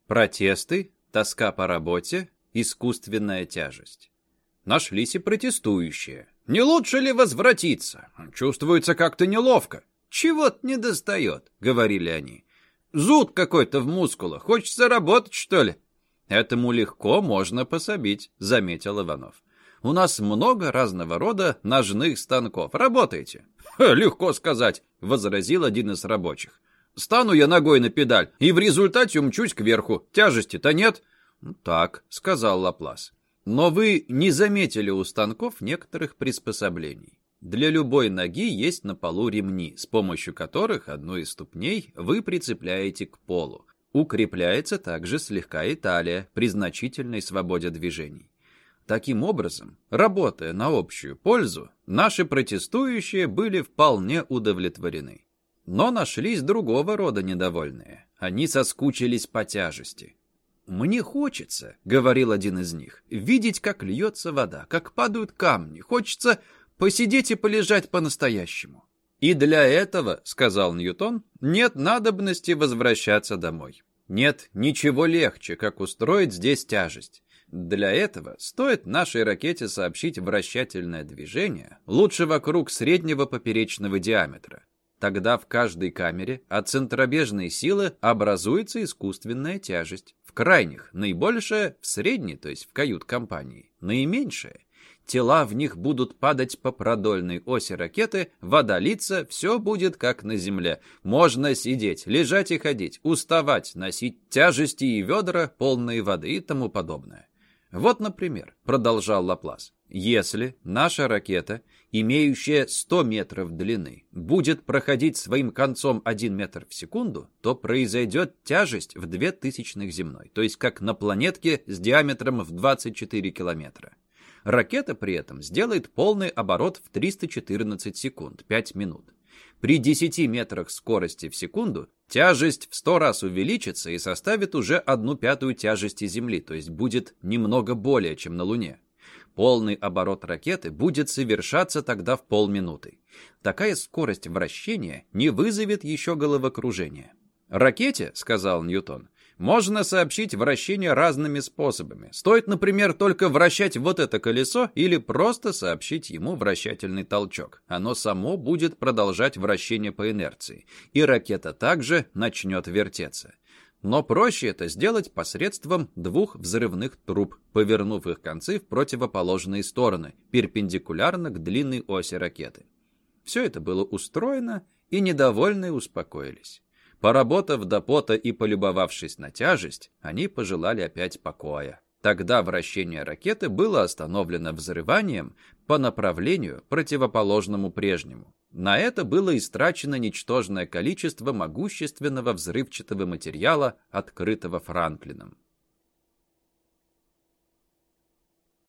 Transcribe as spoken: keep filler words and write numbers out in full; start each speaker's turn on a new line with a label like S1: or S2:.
S1: Протесты, тоска по работе, искусственная тяжесть. Нашлись и протестующие. Не лучше ли возвратиться? Чувствуется как-то неловко. Чего-то недостает, говорили они. Зуд какой-то в мускулах. Хочется работать, что ли? Этому легко можно пособить, заметил Иванов. У нас много разного рода ножных станков. Работайте. Легко сказать, возразил один из рабочих. Стану я ногой на педаль и в результате умчусь кверху. Тяжести-то нет. Так, сказал Лаплас. Но вы не заметили у станков некоторых приспособлений. Для любой ноги есть на полу ремни, с помощью которых одну из ступней вы прицепляете к полу. Укрепляется также слегка и талия при значительной свободе движений. Таким образом, работая на общую пользу, наши протестующие были вполне удовлетворены. Но нашлись другого рода недовольные. Они соскучились по тяжести. «Мне хочется, — говорил один из них, — видеть, как льется вода, как падают камни. Хочется посидеть и полежать по-настоящему». «И для этого, — сказал Ньютон, — нет надобности возвращаться домой. Нет ничего легче, как устроить здесь тяжесть. Для этого стоит нашей ракете сообщить вращательное движение, лучше вокруг среднего поперечного диаметра. Тогда в каждой камере от центробежной силы образуется искусственная тяжесть. В крайних — наибольшая, в средней, то есть в кают-компании, наименьшая. Тела в них будут падать по продольной оси ракеты, вода литься, все будет как на земле. Можно сидеть, лежать и ходить, уставать, носить тяжести и ведра, полные воды и тому подобное. Вот, например, продолжал Лаплас, если наша ракета, имеющая сто метров длины, будет проходить своим концом один метр в секунду, то произойдет тяжесть в две тысячных земной, то есть как на планетке с диаметром в двадцать четыре километра. Ракета при этом сделает полный оборот в триста четырнадцать секунд, пять минут. При десяти метрах скорости в секунду тяжесть в сто раз увеличится и составит уже одну пятую тяжести Земли, то есть будет немного более, чем на Луне. Полный оборот ракеты будет совершаться тогда в полминуты. Такая скорость вращения не вызовет еще головокружения. «Ракете, — сказал Ньютон, — можно сообщить вращение разными способами. Стоит, например, только вращать вот это колесо или просто сообщить ему вращательный толчок. Оно само будет продолжать вращение по инерции, и ракета также начнет вертеться. Но проще это сделать посредством двух взрывных труб, повернув их концы в противоположные стороны, перпендикулярно к длинной оси ракеты». Все это было устроено, и недовольные успокоились. Поработав до пота и полюбовавшись на тяжесть, они пожелали опять покоя. Тогда вращение ракеты было остановлено взрыванием по направлению, противоположному прежнему. На это было истрачено ничтожное количество могущественного взрывчатого материала, открытого Франклином.